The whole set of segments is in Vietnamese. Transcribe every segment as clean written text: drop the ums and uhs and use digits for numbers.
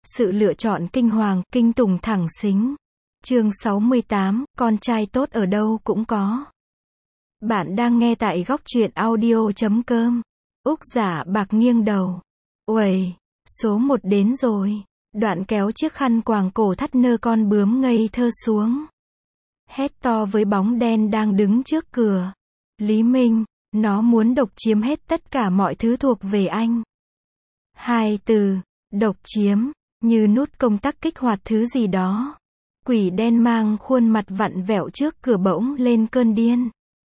Sự lựa chọn kinh hoàng, kinh tủng thẳng xính. Chương 68, con trai tốt ở đâu cũng có. Bạn đang nghe tại góc truyện audio.com. Úc Giả Bạc nghiêng đầu. Uầy, số 1 đến rồi. Đoạn kéo chiếc khăn quàng cổ thắt nơ con bướm ngây thơ xuống. Hét to với bóng đen đang đứng trước cửa. Lý Minh, nó muốn độc chiếm hết tất cả mọi thứ thuộc về anh. Hai từ, độc chiếm, như nút công tắc kích hoạt thứ gì đó. Quỷ đen mang khuôn mặt vặn vẹo trước cửa bỗng lên cơn điên.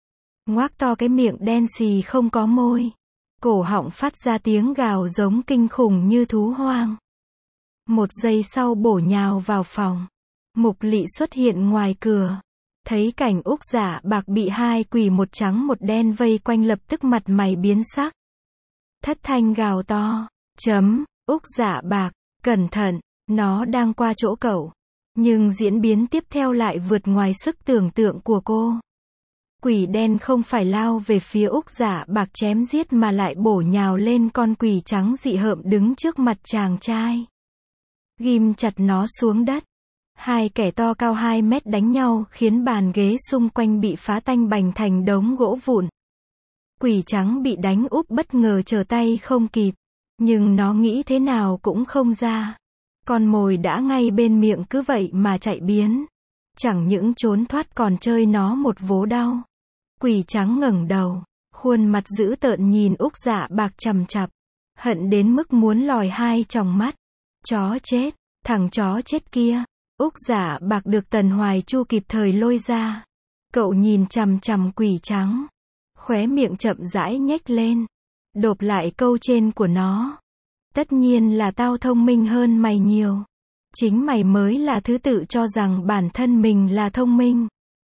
Ngoác to cái miệng đen xì không có môi. Cổ họng phát ra tiếng gào giống kinh khủng như thú hoang. Một giây sau bổ nhào vào phòng. Mục Lị xuất hiện ngoài cửa. Thấy cảnh Úc Giả Bạc bị hai quỷ một trắng một đen vây quanh lập tức mặt mày biến sắc. Thất thanh gào to. Úc Giả Bạc, cẩn thận, nó đang qua chỗ cậu. Nhưng diễn biến tiếp theo lại vượt ngoài sức tưởng tượng của cô. Quỷ đen không phải lao về phía Úc Giả Bạc chém giết mà lại bổ nhào lên con quỷ trắng dị hợm đứng trước mặt chàng trai. Ghim chặt nó xuống đất. Hai kẻ to cao 2 mét đánh nhau khiến bàn ghế xung quanh bị phá tanh bành thành đống gỗ vụn. Quỷ trắng bị đánh úp bất ngờ trở tay không kịp. Nhưng nó nghĩ thế nào cũng không ra. Con mồi đã ngay bên miệng cứ vậy mà chạy biến. Chẳng những trốn thoát còn chơi nó một vố đau. Quỷ trắng ngẩng đầu, khuôn mặt dữ tợn nhìn Úc Giả Bạc chằm chặp. Hận đến mức muốn lòi hai tròng mắt. Chó chết, thằng chó chết kia. Úc Giả Bạc được Tần Hoài Chu kịp thời lôi ra. Cậu nhìn chằm chằm quỷ trắng. Khóe miệng chậm rãi nhếch lên. Độp lại câu trên của nó. Tất nhiên là tao thông minh hơn mày nhiều. Chính mày mới là thứ tự cho rằng bản thân mình là thông minh.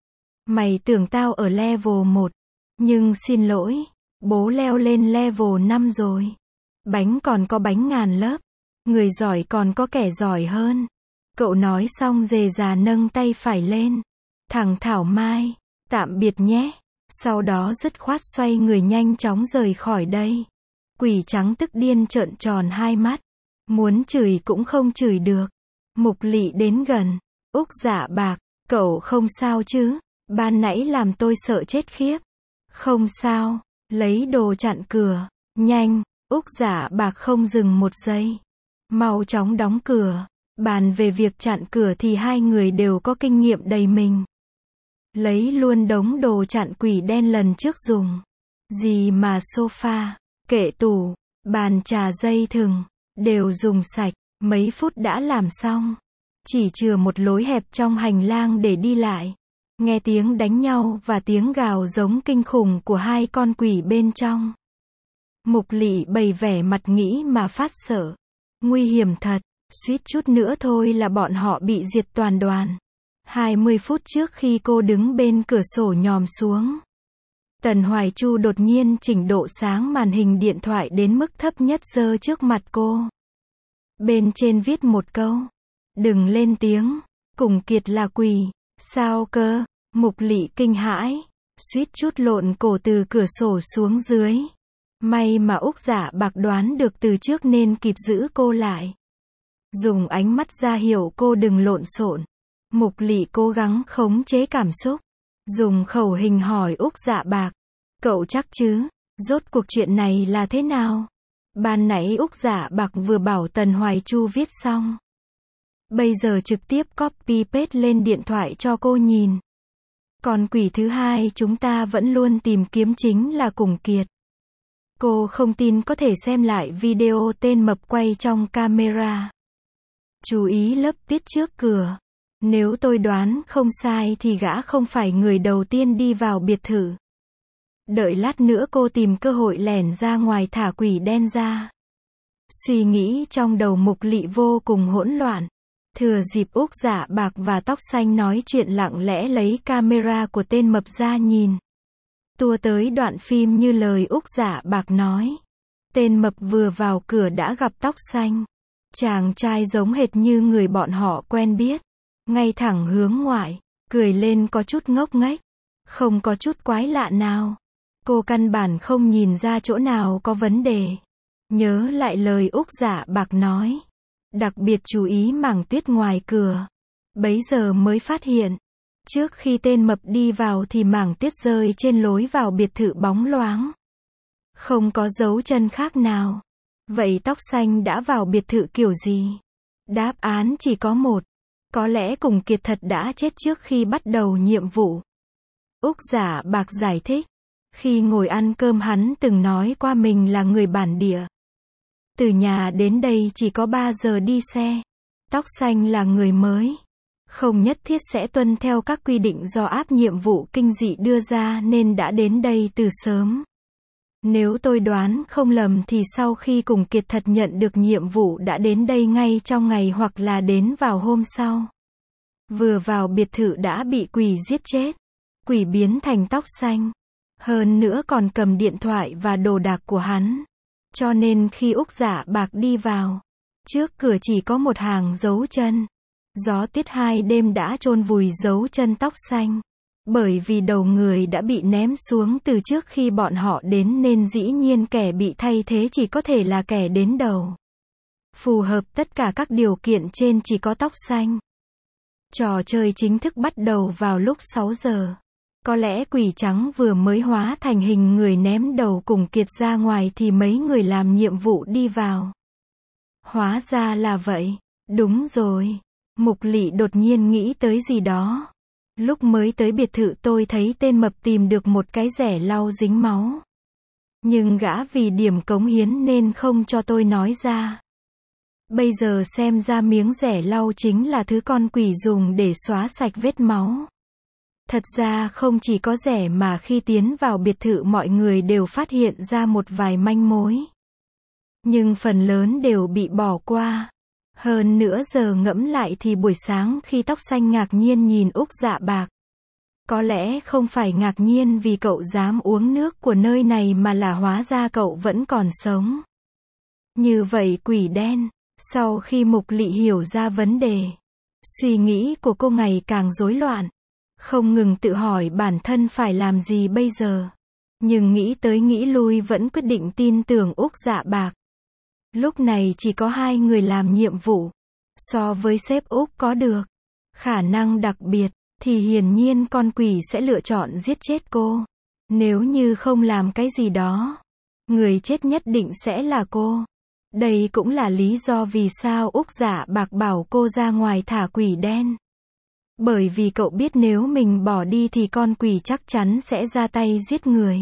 Mày tưởng tao ở level 1. Nhưng xin lỗi, bố leo lên level 5 rồi. Bánh còn có bánh ngàn lớp. Người giỏi còn có kẻ giỏi hơn. Cậu nói xong dề già nâng tay phải lên. Thằng Thảo Mai, tạm biệt nhé. Sau đó dứt khoát xoay người nhanh chóng rời khỏi đây. Quỷ trắng tức điên trợn tròn hai mắt. Muốn chửi cũng không chửi được. Mục Lị đến gần. Úc Giả Bạc, cậu không sao chứ? Ban nãy làm tôi sợ chết khiếp. Không sao, lấy đồ chặn cửa. Nhanh, Úc Giả Bạc không dừng một giây. Mau chóng đóng cửa. Bàn về việc chặn cửa thì hai người đều có kinh nghiệm đầy mình. Lấy luôn đống đồ chặn quỷ đen lần trước dùng. Gì mà sofa, kệ tủ, bàn trà dây thừng, đều dùng sạch, mấy phút đã làm xong. Chỉ chừa một lối hẹp trong hành lang để đi lại. Nghe tiếng đánh nhau và tiếng gào giống kinh khủng của hai con quỷ bên trong. Mục Lị bày vẻ mặt nghĩ mà phát sợ. Nguy hiểm thật, suýt chút nữa thôi là bọn họ bị diệt toàn đoàn. 20 phút trước khi cô đứng bên cửa sổ nhòm xuống. Tần Hoài Chu đột nhiên chỉnh độ sáng màn hình điện thoại đến mức thấp nhất giơ trước mặt cô. Bên trên viết một câu. Đừng lên tiếng, cùng kiệt là quỷ. Sao cơ? Mục Lị kinh hãi. Suýt chút lộn cổ từ cửa sổ xuống dưới. May mà Úc Giả Bạc đoán được từ trước nên kịp giữ cô lại. Dùng ánh mắt ra hiệu cô đừng lộn xộn. Mục Lị cố gắng khống chế cảm xúc. Dùng khẩu hình hỏi Úc Giả Bạc. Cậu chắc chứ? Rốt cuộc chuyện này là thế nào? Ban nãy Úc Giả Bạc vừa bảo Tần Hoài Chu viết xong. Bây giờ trực tiếp copy paste lên điện thoại cho cô nhìn. Còn quỷ thứ hai chúng ta vẫn luôn tìm kiếm chính là Cùng Kiệt. Cô không tin có thể xem lại video tên mập quay trong camera. Chú ý lớp tiết trước cửa. Nếu tôi đoán không sai thì gã không phải người đầu tiên đi vào biệt thự. Đợi lát nữa cô tìm cơ hội lẻn ra ngoài thả quỷ đen ra. Suy nghĩ trong đầu Mục Lị vô cùng hỗn loạn. Thừa dịp Úc Giả Bạc và tóc xanh nói chuyện lặng lẽ lấy camera của tên mập ra nhìn. Tua tới đoạn phim như lời Úc Giả Bạc nói. Tên mập vừa vào cửa đã gặp tóc xanh. Chàng trai giống hệt như người bọn họ quen biết. Ngay thẳng hướng ngoại, cười lên có chút ngốc nghếch. Không có chút quái lạ nào. Cô căn bản không nhìn ra chỗ nào có vấn đề. Nhớ lại lời Úc Giả Bạc nói. đặc biệt chú ý mảng tuyết ngoài cửa. Bấy giờ mới phát hiện, trước khi tên mập đi vào thì mảng tuyết rơi trên lối vào biệt thự bóng loáng. Không có dấu chân khác nào. Vậy tóc xanh đã vào biệt thự kiểu gì? Đáp án chỉ có một. Có lẽ cùng Kiệt thật đã chết trước khi bắt đầu nhiệm vụ. Úc Giả Bạc giải thích. Khi ngồi ăn cơm hắn từng nói qua mình là người bản địa. Từ nhà đến đây chỉ có 3 giờ đi xe. Tóc xanh là người mới. Không nhất thiết sẽ tuân theo các quy định do áp nhiệm vụ kinh dị đưa ra nên đã đến đây từ sớm. Nếu tôi đoán không lầm thì sau khi cùng Kiệt thật nhận được nhiệm vụ đã đến đây ngay trong ngày hoặc là đến vào hôm sau. Vừa vào biệt thự đã bị quỷ giết chết. Quỷ biến thành tóc xanh. Hơn nữa còn cầm điện thoại và đồ đạc của hắn. Cho nên khi Úc Giả Bạc đi vào, trước cửa chỉ có một hàng dấu chân. Gió tuyết 2 đêm đã chôn vùi dấu chân tóc xanh. Bởi vì đầu người đã bị ném xuống từ trước khi bọn họ đến nên dĩ nhiên kẻ bị thay thế chỉ có thể là kẻ đến đầu. Phù hợp tất cả các điều kiện trên chỉ có tóc xanh. Trò chơi chính thức bắt đầu vào lúc 6 giờ. Có lẽ quỷ trắng vừa mới hóa thành hình người ném đầu cùng Kiệt ra ngoài thì mấy người làm nhiệm vụ đi vào. Hóa ra là vậy. Đúng rồi. Mục Lị đột nhiên nghĩ tới gì đó. Lúc mới tới biệt thự tôi thấy tên mập tìm được một cái rẻ lau dính máu. Nhưng gã vì điểm cống hiến nên không cho tôi nói ra. Bây giờ xem ra miếng rẻ lau chính là thứ con quỷ dùng để xóa sạch vết máu. Thật ra không chỉ có rẻ mà khi tiến vào biệt thự mọi người đều phát hiện ra một vài manh mối. Nhưng phần lớn đều bị bỏ qua. Hơn nữa giờ ngẫm lại thì buổi sáng khi tóc xanh ngạc nhiên nhìn Úc Dạ Bạc. Có lẽ không phải ngạc nhiên vì cậu dám uống nước của nơi này mà là hóa ra cậu vẫn còn sống. Như vậy quỷ đen, sau khi Mục Lị hiểu ra vấn đề, suy nghĩ của cô ngày càng rối loạn. Không ngừng tự hỏi bản thân phải làm gì bây giờ. Nhưng nghĩ tới nghĩ lui vẫn quyết định tin tưởng Úc Dạ Bạc. Lúc này chỉ có 2 người làm nhiệm vụ. So với sếp Úc có được khả năng đặc biệt, thì hiển nhiên con quỷ sẽ lựa chọn giết chết cô. Nếu như không làm cái gì đó, người chết nhất định sẽ là cô. Đây cũng là lý do vì sao Úc Dạ Bạc bảo cô ra ngoài thả quỷ đen. Bởi vì cậu biết nếu mình bỏ đi thì con quỷ chắc chắn sẽ ra tay giết người.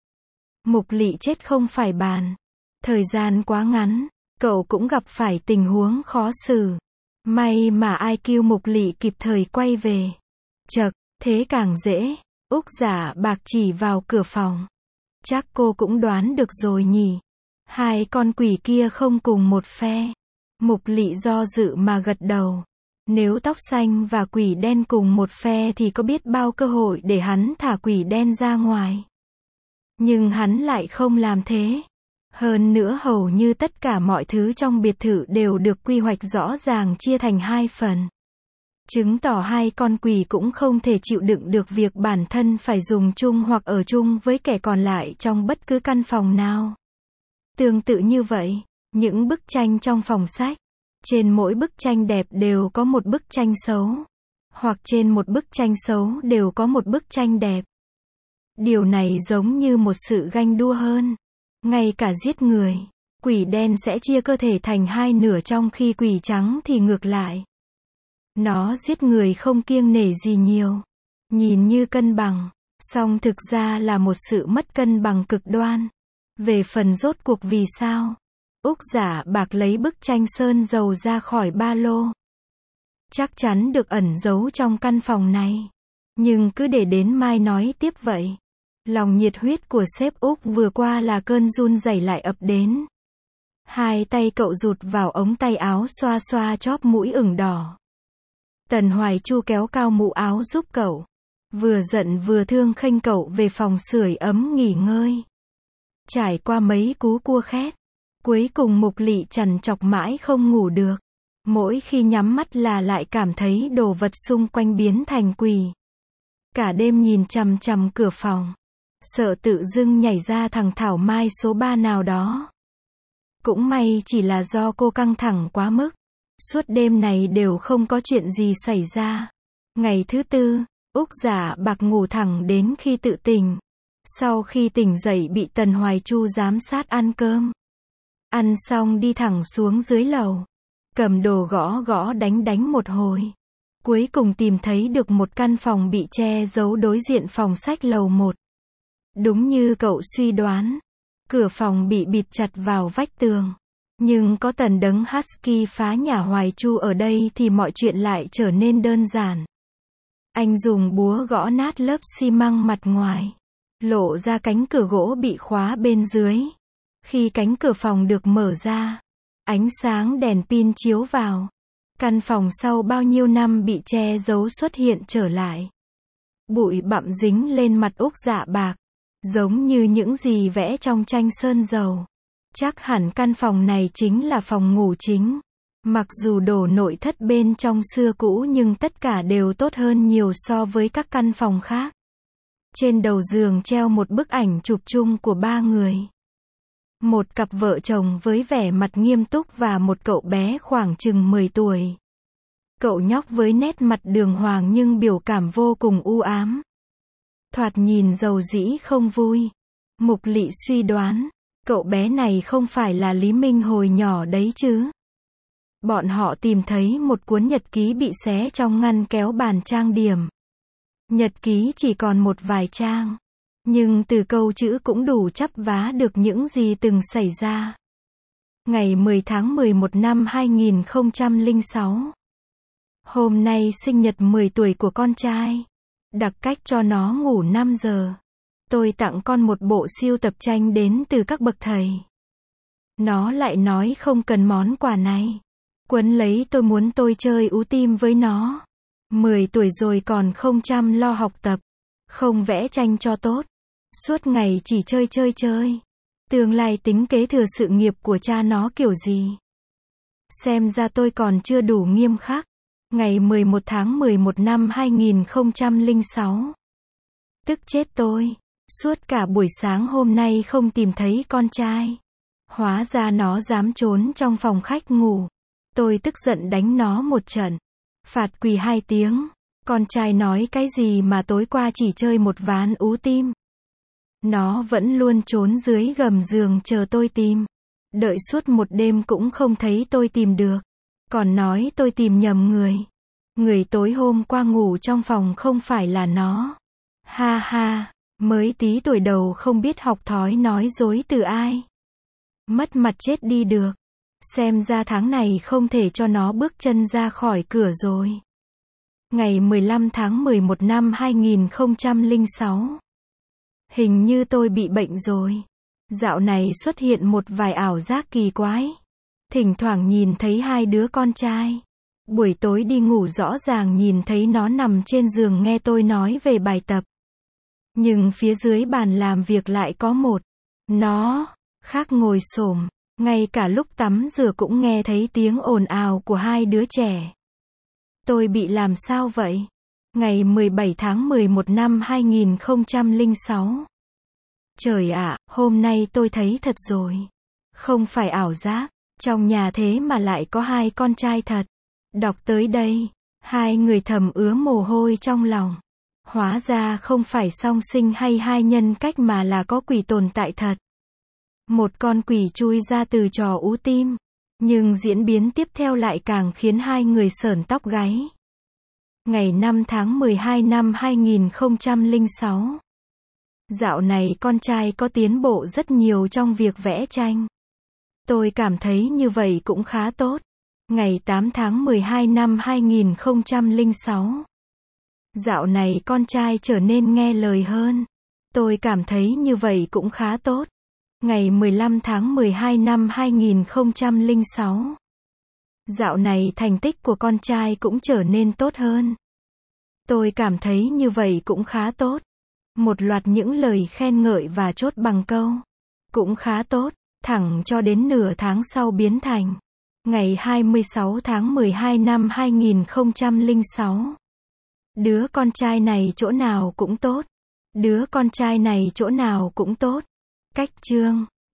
Mục Lị chết không phải bàn. Thời gian quá ngắn, cậu cũng gặp phải tình huống khó xử. May mà IQ Mục Lị kịp thời quay về. Chậc, thế càng dễ. Úc Giả Bạc chỉ vào cửa phòng. Chắc cô cũng đoán được rồi nhỉ. 2 con quỷ kia không cùng một phe. Mục Lị do dự mà gật đầu. Nếu tóc xanh và quỷ đen cùng một phe thì có biết bao cơ hội để hắn thả quỷ đen ra ngoài. Nhưng hắn lại không làm thế. Hơn nữa hầu như tất cả mọi thứ trong biệt thự đều được quy hoạch rõ ràng chia thành 2 phần. Chứng tỏ 2 con quỷ cũng không thể chịu đựng được việc bản thân phải dùng chung hoặc ở chung với kẻ còn lại trong bất cứ căn phòng nào. Tương tự như vậy, những bức tranh trong phòng sách. Trên mỗi bức tranh đẹp đều có một bức tranh xấu. Hoặc trên một bức tranh xấu đều có một bức tranh đẹp. Điều này giống như một sự ganh đua hơn. Ngay cả giết người, quỷ đen sẽ chia cơ thể thành 2 nửa trong khi quỷ trắng thì ngược lại. Nó giết người không kiêng nể gì nhiều. Nhìn như cân bằng, song thực ra là một sự mất cân bằng cực đoan. Về phần rốt cuộc vì sao, Úc Giả Bạc lấy bức tranh sơn dầu ra khỏi ba lô. Chắc chắn được ẩn giấu trong căn phòng này. Nhưng cứ để đến mai nói tiếp vậy. Lòng nhiệt huyết của sếp Úc vừa qua là cơn run rẩy lại ập đến. 2 tay cậu rụt vào ống tay áo xoa xoa chóp mũi ửng đỏ. Tần Hoài Chu kéo cao mũ áo giúp cậu. Vừa giận vừa thương khênh cậu về phòng sưởi ấm nghỉ ngơi. Trải qua mấy cú cua khét. Cuối cùng Mục Lị trằn trọc mãi không ngủ được. Mỗi khi nhắm mắt là lại cảm thấy đồ vật xung quanh biến thành quỷ. Cả đêm nhìn chằm chằm cửa phòng. Sợ tự dưng nhảy ra thằng Thảo Mai số 3 nào đó. Cũng may chỉ là do cô căng thẳng quá mức. Suốt đêm này đều không có chuyện gì xảy ra. Ngày thứ tư, Úc Dạ Bạc ngủ thẳng đến khi tự tỉnh. Sau khi tỉnh dậy bị Tần Hoài Chu giám sát ăn cơm. Ăn xong đi thẳng xuống dưới lầu. Cầm đồ gõ gõ đánh một hồi. Cuối cùng tìm thấy được một căn phòng bị che giấu đối diện phòng sách lầu 1. Đúng như cậu suy đoán. Cửa phòng bị bịt chặt vào vách tường. Nhưng có Tần Đấng Husky phá nhà Hoài Chu ở đây thì mọi chuyện lại trở nên đơn giản. Anh dùng búa gõ nát lớp xi măng mặt ngoài. Lộ ra cánh cửa gỗ bị khóa bên dưới. Khi cánh cửa phòng được mở ra, ánh sáng đèn pin chiếu vào. Căn phòng sau bao nhiêu năm bị che giấu xuất hiện trở lại. Bụi bặm dính lên mặt Úc Dạ Bạc. Giống như những gì vẽ trong tranh sơn dầu. Chắc hẳn căn phòng này chính là phòng ngủ chính. Mặc dù đồ nội thất bên trong xưa cũ nhưng tất cả đều tốt hơn nhiều so với các căn phòng khác. Trên đầu giường treo một bức ảnh chụp chung của 3 người. Một cặp vợ chồng với vẻ mặt nghiêm túc và một cậu bé khoảng chừng 10 tuổi. Cậu nhóc với nét mặt đường hoàng nhưng biểu cảm vô cùng u ám. Thoạt nhìn dầu dĩ không vui. Mục Lị suy đoán, cậu bé này không phải là Lý Minh hồi nhỏ đấy chứ. Bọn họ tìm thấy một cuốn nhật ký bị xé trong ngăn kéo bàn trang điểm. Nhật ký chỉ còn một vài trang. Nhưng từ câu chữ cũng đủ chắp vá được những gì từng xảy ra. Ngày 10 tháng 11 năm 2006. Hôm nay sinh nhật 10 tuổi của con trai. Đặc cách cho nó ngủ 5 giờ. Tôi tặng con một bộ sưu tập tranh đến từ các bậc thầy. Nó lại nói không cần món quà này. Quấn lấy tôi muốn tôi chơi ú tim với nó. 10 tuổi rồi còn không chăm lo học tập. Không vẽ tranh cho tốt. Suốt ngày chỉ chơi. Tương lai tính kế thừa sự nghiệp của cha nó kiểu gì. Xem ra tôi còn chưa đủ nghiêm khắc. Ngày 11 tháng 11 năm 2006. Tức chết tôi. Suốt cả buổi sáng hôm nay không tìm thấy con trai. Hóa ra nó dám trốn trong phòng khách ngủ. Tôi tức giận đánh nó một trận. Phạt quỳ 2 tiếng. Con trai nói cái gì mà tối qua chỉ chơi một ván ú tim. Nó vẫn luôn trốn dưới gầm giường chờ tôi tìm. Đợi suốt một đêm cũng không thấy tôi tìm được. Còn nói tôi tìm nhầm người. Người tối hôm qua ngủ trong phòng không phải là nó. Ha ha, mới tí tuổi đầu không biết học thói nói dối từ ai. Mất mặt chết đi được. Xem ra tháng này không thể cho nó bước chân ra khỏi cửa rồi. Ngày 15 tháng 11 năm 2006. Hình như tôi bị bệnh rồi. Dạo này xuất hiện một vài ảo giác kỳ quái. Thỉnh thoảng nhìn thấy 2 đứa con trai. Buổi tối đi ngủ rõ ràng nhìn thấy nó nằm trên giường nghe tôi nói về bài tập. Nhưng phía dưới bàn làm việc lại có một nó khác ngồi xổm. Ngay cả lúc tắm rửa cũng nghe thấy tiếng ồn ào của 2 đứa trẻ. Tôi bị làm sao vậy? Ngày 17 tháng 11 năm 2006. Trời ạ, hôm nay tôi thấy thật rồi. Không phải ảo giác. Trong nhà thế mà lại có 2 con trai thật. Đọc tới đây, 2 người thầm ứa mồ hôi trong lòng. Hóa ra không phải song sinh hay 2 nhân cách mà là có quỷ tồn tại thật. Một con quỷ chui ra từ trò ú tim. Nhưng diễn biến tiếp theo lại càng khiến 2 người sởn tóc gáy. Ngày 5 tháng 12 năm 2006. Dạo này con trai có tiến bộ rất nhiều trong việc vẽ tranh. Tôi cảm thấy như vậy cũng khá tốt. Ngày 8 tháng 12 năm 2006. Dạo này con trai trở nên nghe lời hơn. Tôi cảm thấy như vậy cũng khá tốt. Ngày 15 tháng 12 năm 2006. Dạo này thành tích của con trai cũng trở nên tốt hơn. Tôi cảm thấy như vậy cũng khá tốt. Một loạt những lời khen ngợi và chốt bằng câu. Cũng khá tốt, thẳng cho đến nửa tháng sau biến thành. Ngày 26 tháng 12 năm 2006. Đứa con trai này chỗ nào cũng tốt. Đứa con trai này chỗ nào cũng tốt. Cách chương